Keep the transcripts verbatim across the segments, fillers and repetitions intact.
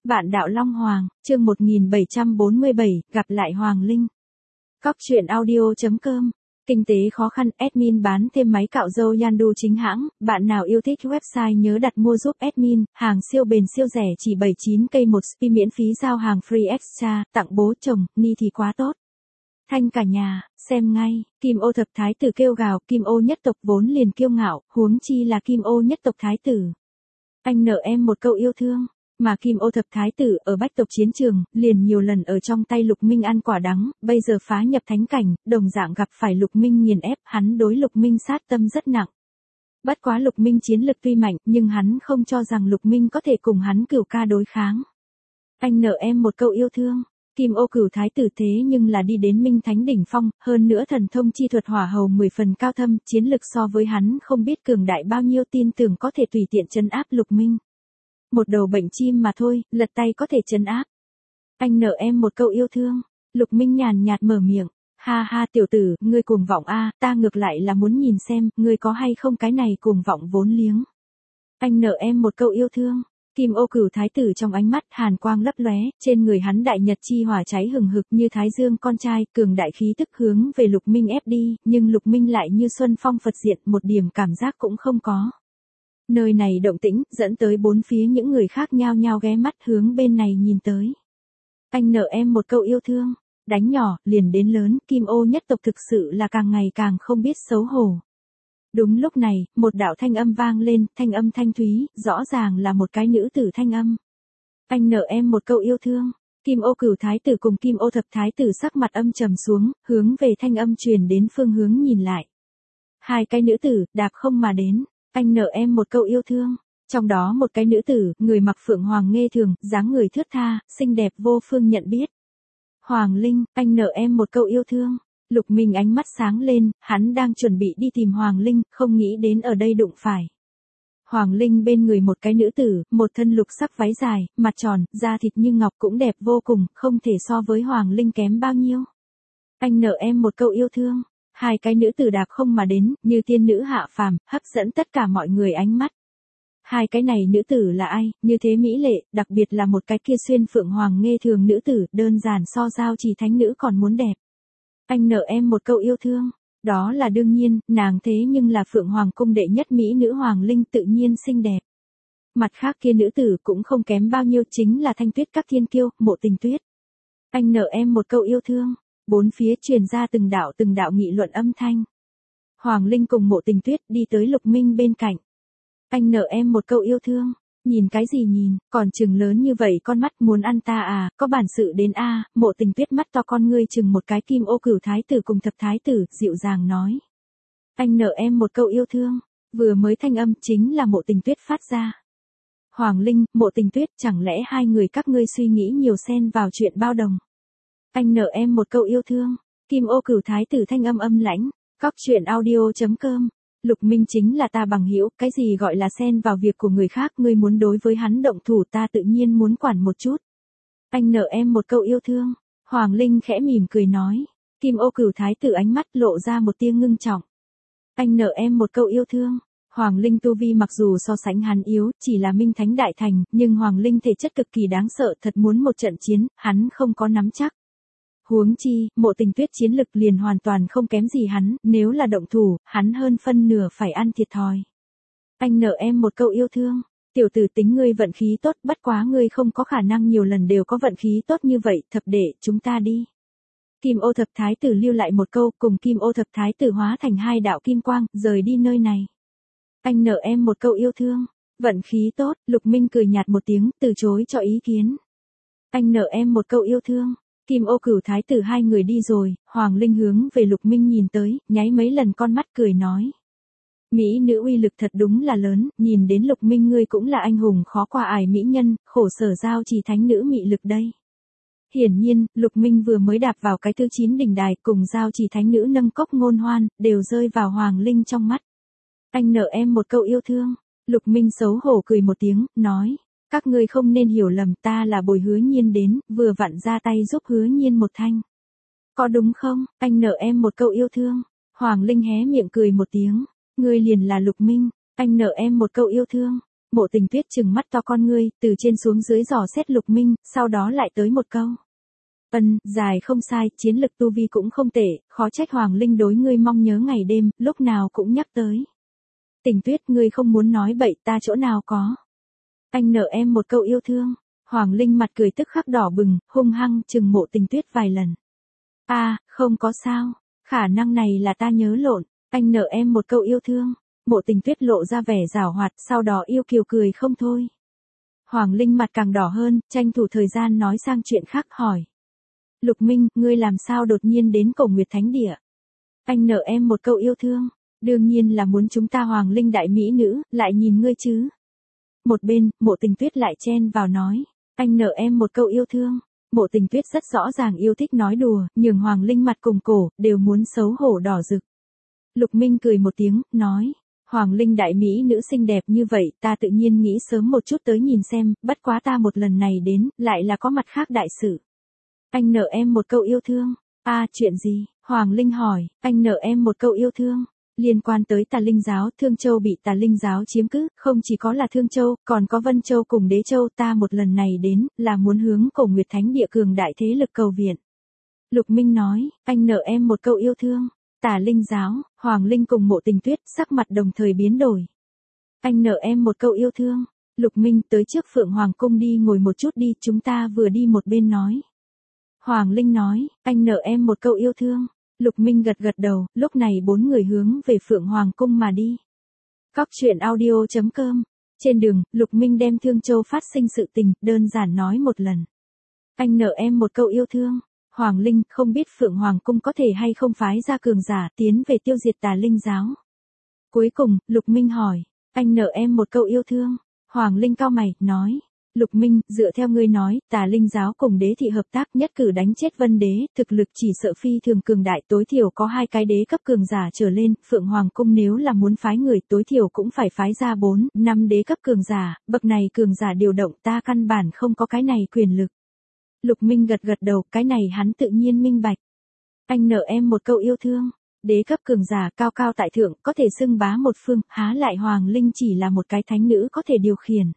Bạn đạo Long Hoàng, chương một nghìn bảy trăm bốn mươi bảy, gặp lại Hoàng Linh. Cóc truyện audio chấm com. Kinh tế khó khăn, admin bán thêm máy cạo râu Yandu chính hãng, bạn nào yêu thích website nhớ đặt mua giúp admin, hàng siêu bền siêu rẻ chỉ bảy mươi chín k một spi miễn phí giao hàng free extra, tặng bố chồng, ni thì quá tốt. Thanh cả nhà, xem ngay, Kim Ô thập thái tử kêu gào, Kim Ô nhất tộc vốn liền kiêu ngạo, huống chi là Kim Ô nhất tộc thái tử. Anh nợ em một câu yêu thương. Mà Kim Ô thập thái tử ở bách tộc chiến trường, liền nhiều lần ở trong tay Lục Minh ăn quả đắng, bây giờ phá nhập thánh cảnh, đồng dạng gặp phải Lục Minh nghiền ép, hắn đối Lục Minh sát tâm rất nặng. Bất quá Lục Minh chiến lực tuy mạnh, nhưng hắn không cho rằng Lục Minh có thể cùng hắn cửu ca đối kháng. Anh nợ em một câu yêu thương. Kim Ô cửu thái tử thế nhưng là đi đến Minh Thánh đỉnh phong, hơn nữa thần thông chi thuật hỏa hầu mười phần cao thâm, chiến lực so với hắn không biết cường đại bao nhiêu, tin tưởng có thể tùy tiện trấn áp Lục Minh. Một đầu bệnh chim mà thôi, lật tay có thể trấn áp. Anh nợ em một câu yêu thương. Lục Minh nhàn nhạt mở miệng. Ha ha tiểu tử, ngươi cuồng vọng a, ta ngược lại là muốn nhìn xem, ngươi có hay không cái này cuồng vọng vốn liếng. Anh nợ em một câu yêu thương. Kim Ô cửu thái tử trong ánh mắt hàn quang lấp lóe, trên người hắn đại nhật chi hỏa cháy hừng hực như thái dương con trai, cường đại khí tức hướng về Lục Minh ép đi, nhưng Lục Minh lại như xuân phong phật diện, một điểm cảm giác cũng không có. Nơi này động tĩnh, dẫn tới bốn phía những người khác nhao nhao ghé mắt hướng bên này nhìn tới. Anh nợ em một câu yêu thương, đánh nhỏ, liền đến lớn, Kim Ô nhất tộc thực sự là càng ngày càng không biết xấu hổ. Đúng lúc này, một đạo thanh âm vang lên, thanh âm thanh thúy, rõ ràng là một cái nữ tử thanh âm. Anh nợ em một câu yêu thương. Kim Ô cửu thái tử cùng Kim Ô thập thái tử sắc mặt âm trầm xuống, hướng về thanh âm truyền đến phương hướng nhìn lại. Hai cái nữ tử, đạp không mà đến. Anh nợ em một câu yêu thương. Trong đó một cái nữ tử, người mặc phượng hoàng nghê thường, dáng người thướt tha, xinh đẹp vô phương nhận biết. Hoàng Linh, anh nợ em một câu yêu thương. Lục Minh ánh mắt sáng lên, hắn đang chuẩn bị đi tìm Hoàng Linh, không nghĩ đến ở đây đụng phải. Hoàng Linh bên người một cái nữ tử, một thân lục sắc váy dài, mặt tròn, da thịt như ngọc cũng đẹp vô cùng, không thể so với Hoàng Linh kém bao nhiêu. Anh nợ em một câu yêu thương. Hai cái nữ tử đạp không mà đến, như tiên nữ hạ phàm, hấp dẫn tất cả mọi người ánh mắt. Hai cái này nữ tử là ai, như thế mỹ lệ, đặc biệt là một cái kia xuyên phượng hoàng nghê thường nữ tử, đơn giản so giao chỉ thánh nữ còn muốn đẹp. Anh nợ em một câu yêu thương. Đó là đương nhiên, nàng thế nhưng là phượng hoàng cung đệ nhất mỹ nữ Hoàng Linh, tự nhiên xinh đẹp. Mặt khác kia nữ tử cũng không kém bao nhiêu, chính là Thanh Tuyết các thiên kiêu, Mộ Tình Tuyết. Anh nợ em một câu yêu thương. Bốn phía truyền ra từng đạo từng đạo nghị luận âm thanh. Hoàng Linh cùng Mộ Tình Tuyết đi tới Lục Minh bên cạnh. Anh nợ em một câu yêu thương. Nhìn cái gì nhìn, còn trừng lớn như vậy con mắt, muốn ăn ta à, có bản sự đến a. À, Mộ Tình Tuyết mắt to con ngươi chừng một cái. Kim Ô cửu thái tử cùng thập thái tử, dịu dàng nói. Anh nợ em một câu yêu thương. Vừa mới thanh âm chính là Mộ Tình Tuyết phát ra. Hoàng Linh, Mộ Tình Tuyết, chẳng lẽ hai người các ngươi suy nghĩ nhiều xen vào chuyện bao đồng. Anh nợ em một câu yêu thương. Kim Ô cửu thái tử thanh âm âm lãnh. Cóc truyện audio chấm com. Lục Minh chính là ta bằng hữu, cái gì gọi là xen vào việc của người khác, ngươi muốn đối với hắn động thủ ta tự nhiên muốn quản một chút. Anh nợ em một câu yêu thương. Hoàng Linh khẽ mỉm cười nói. Kim Ô cửu thái tử ánh mắt lộ ra một tia ngưng trọng. Anh nợ em một câu yêu thương. Hoàng Linh tu vi mặc dù so sánh hắn yếu, chỉ là Minh Thánh đại thành, nhưng Hoàng Linh thể chất cực kỳ đáng sợ, thật muốn một trận chiến, hắn không có nắm chắc. Huống chi, Mộ Tình Tuyết chiến lực liền hoàn toàn không kém gì hắn, nếu là động thủ, hắn hơn phân nửa phải ăn thiệt thòi. Anh nợ em một câu yêu thương. Tiểu tử tính ngươi vận khí tốt, bất quá ngươi không có khả năng nhiều lần đều có vận khí tốt như vậy, thập đệ, chúng ta đi. Kim Ô thập thái tử lưu lại một câu, cùng Kim Ô thập thái tử hóa thành hai đạo kim quang, rời đi nơi này. Anh nợ em một câu yêu thương. Vận khí tốt, Lục Minh cười nhạt một tiếng, từ chối cho ý kiến. Anh nợ em một câu yêu thương. Kim Ô cửu thái tử hai người đi rồi, Hoàng Linh hướng về Lục Minh nhìn tới, nháy mấy lần con mắt cười nói. Mỹ nữ uy lực thật đúng là lớn, nhìn đến Lục Minh ngươi cũng là anh hùng khó qua ải mỹ nhân, khổ sở giao chỉ thánh nữ mị lực đây. Hiển nhiên, Lục Minh vừa mới đạp vào cái thứ chín đỉnh đài cùng giao chỉ thánh nữ nâng cốc ngôn hoan, đều rơi vào Hoàng Linh trong mắt. Anh nợ em một câu yêu thương. Lục Minh xấu hổ cười một tiếng, nói. Các ngươi không nên hiểu lầm, ta là bồi Hứa Nhiên đến, vừa vặn ra tay giúp Hứa Nhiên một thanh. Có đúng không, anh nợ em một câu yêu thương. Hoàng Linh hé miệng cười một tiếng. Ngươi liền là Lục Minh, anh nợ em một câu yêu thương. Mộ Tình Tuyết trừng mắt to con ngươi, từ trên xuống dưới dò xét Lục Minh, sau đó lại tới một câu. Ân, dài không sai, chiến lực tu vi cũng không tệ, khó trách Hoàng Linh đối ngươi mong nhớ ngày đêm, lúc nào cũng nhắc tới. Tình Tuyết, ngươi không muốn nói bậy, ta chỗ nào có. Anh nợ em một câu yêu thương. Hoàng Linh mặt cười tức khắc đỏ bừng, hung hăng chừng Mộ Tình Tuyết vài lần. A, à, không có sao, khả năng này là ta nhớ lộn, anh nợ em một câu yêu thương. Mộ Tình Tuyết lộ ra vẻ giảo hoạt, sau đó yêu kiều cười không thôi. Hoàng Linh mặt càng đỏ hơn, tranh thủ thời gian nói sang chuyện khác hỏi. Lục Minh, ngươi làm sao đột nhiên đến Cổ Nguyệt Thánh Địa? Anh nợ em một câu yêu thương, đương nhiên là muốn chúng ta Hoàng Linh đại mỹ nữ, lại nhìn ngươi chứ. Một bên, Mộ Tình Tuyết lại chen vào nói, anh nợ em một câu yêu thương. Mộ Tình Tuyết rất rõ ràng yêu thích nói đùa, nhường Hoàng Linh mặt cùng cổ, đều muốn xấu hổ đỏ rực. Lục Minh cười một tiếng, nói, Hoàng Linh đại mỹ nữ xinh đẹp như vậy, ta tự nhiên nghĩ sớm một chút tới nhìn xem, bất quá ta một lần này đến, lại là có mặt khác đại sự. Anh nợ em một câu yêu thương. A, à, chuyện gì? Hoàng Linh hỏi, anh nợ em một câu yêu thương. Liên quan tới Tà Linh giáo, Thương Châu bị Tà Linh giáo chiếm cứ, không chỉ có là Thương Châu, còn có Vân Châu cùng Đế Châu, ta một lần này đến, là muốn hướng Cổ Nguyệt Thánh Địa cường đại thế lực cầu viện. Lục Minh nói, anh nợ em một câu yêu thương. Tà Linh giáo, Hoàng Linh cùng Mộ Tình Tuyết, sắc mặt đồng thời biến đổi. Anh nợ em một câu yêu thương. Lục Minh, tới trước Phượng Hoàng cung đi ngồi một chút đi, chúng ta vừa đi một bên nói. Hoàng Linh nói, anh nợ em một câu yêu thương. Lục Minh gật gật đầu, lúc này bốn người hướng về Phượng Hoàng cung mà đi. Cóc truyện audio chấm com. Trên đường, Lục Minh đem Thương Châu phát sinh sự tình, đơn giản nói một lần. Anh nợ em một câu yêu thương. Hoàng Linh, không biết Phượng Hoàng cung có thể hay không phái ra cường giả tiến về tiêu diệt Tà Linh giáo. Cuối cùng, Lục Minh hỏi, anh nợ em một câu yêu thương. Hoàng Linh cau mày, nói, Lục Minh, dựa theo ngươi nói, Tà Linh giáo cùng đế thị hợp tác nhất cử đánh chết Vân đế, thực lực chỉ sợ phi thường cường đại, tối thiểu có hai cái đế cấp cường giả trở lên, Phượng Hoàng cung nếu là muốn phái người tối thiểu cũng phải phái ra bốn, năm đế cấp cường giả, bậc này cường giả điều động ta căn bản không có cái này quyền lực. Lục Minh gật gật đầu, cái này hắn tự nhiên minh bạch. Anh nợ em một câu yêu thương. Đế cấp cường giả cao cao tại thượng, có thể xưng bá một phương, há lại Hoàng Linh chỉ là một cái thánh nữ có thể điều khiển.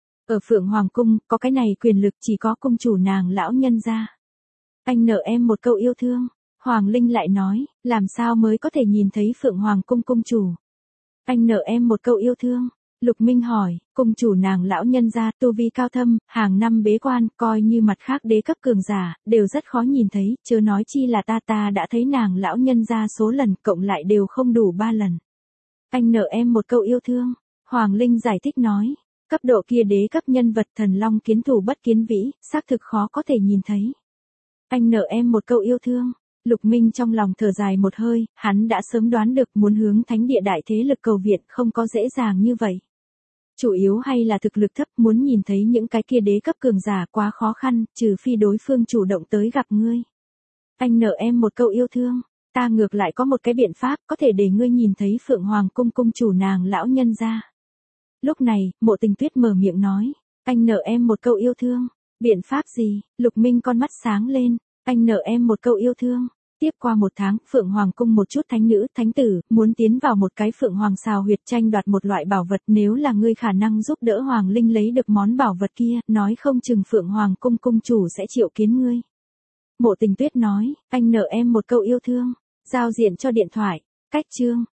Ở Phượng Hoàng cung, có cái này quyền lực chỉ có cung chủ nàng lão nhân gia. Anh nợ em một câu yêu thương. Hoàng Linh lại nói, làm sao mới có thể nhìn thấy Phượng Hoàng cung cung chủ. Anh nợ em một câu yêu thương. Lục Minh hỏi, cung chủ nàng lão nhân gia tu vi cao thâm, hàng năm bế quan, coi như mặt khác đế cấp cường giả, đều rất khó nhìn thấy, chớ nói chi là ta ta đã thấy nàng lão nhân gia số lần, cộng lại đều không đủ ba lần. Anh nợ em một câu yêu thương. Hoàng Linh giải thích nói, cấp độ kia đế cấp nhân vật thần long kiến thủ bất kiến vĩ, xác thực khó có thể nhìn thấy. Anh nợ em một câu yêu thương. Lục Minh trong lòng thở dài một hơi, hắn đã sớm đoán được muốn hướng thánh địa đại thế lực cầu viện không có dễ dàng như vậy. Chủ yếu hay là thực lực thấp, muốn nhìn thấy những cái kia đế cấp cường giả quá khó khăn, trừ phi đối phương chủ động tới gặp ngươi. Anh nợ em một câu yêu thương, ta ngược lại có một cái biện pháp có thể để ngươi nhìn thấy Phượng Hoàng cung cung chủ nàng lão nhân gia. Lúc này, Mộ Tình Tuyết mở miệng nói, anh nợ em một câu yêu thương. Biện pháp gì? Lục Minh con mắt sáng lên, anh nợ em một câu yêu thương. Tiếp qua một tháng, Phượng Hoàng cung một chút thánh nữ, thánh tử, muốn tiến vào một cái Phượng Hoàng xào huyệt tranh đoạt một loại bảo vật, nếu là ngươi khả năng giúp đỡ Hoàng Linh lấy được món bảo vật kia, nói không chừng Phượng Hoàng cung cung chủ sẽ triệu kiến ngươi. Mộ Tình Tuyết nói, anh nợ em một câu yêu thương. Giao diện cho điện thoại. Cách chương.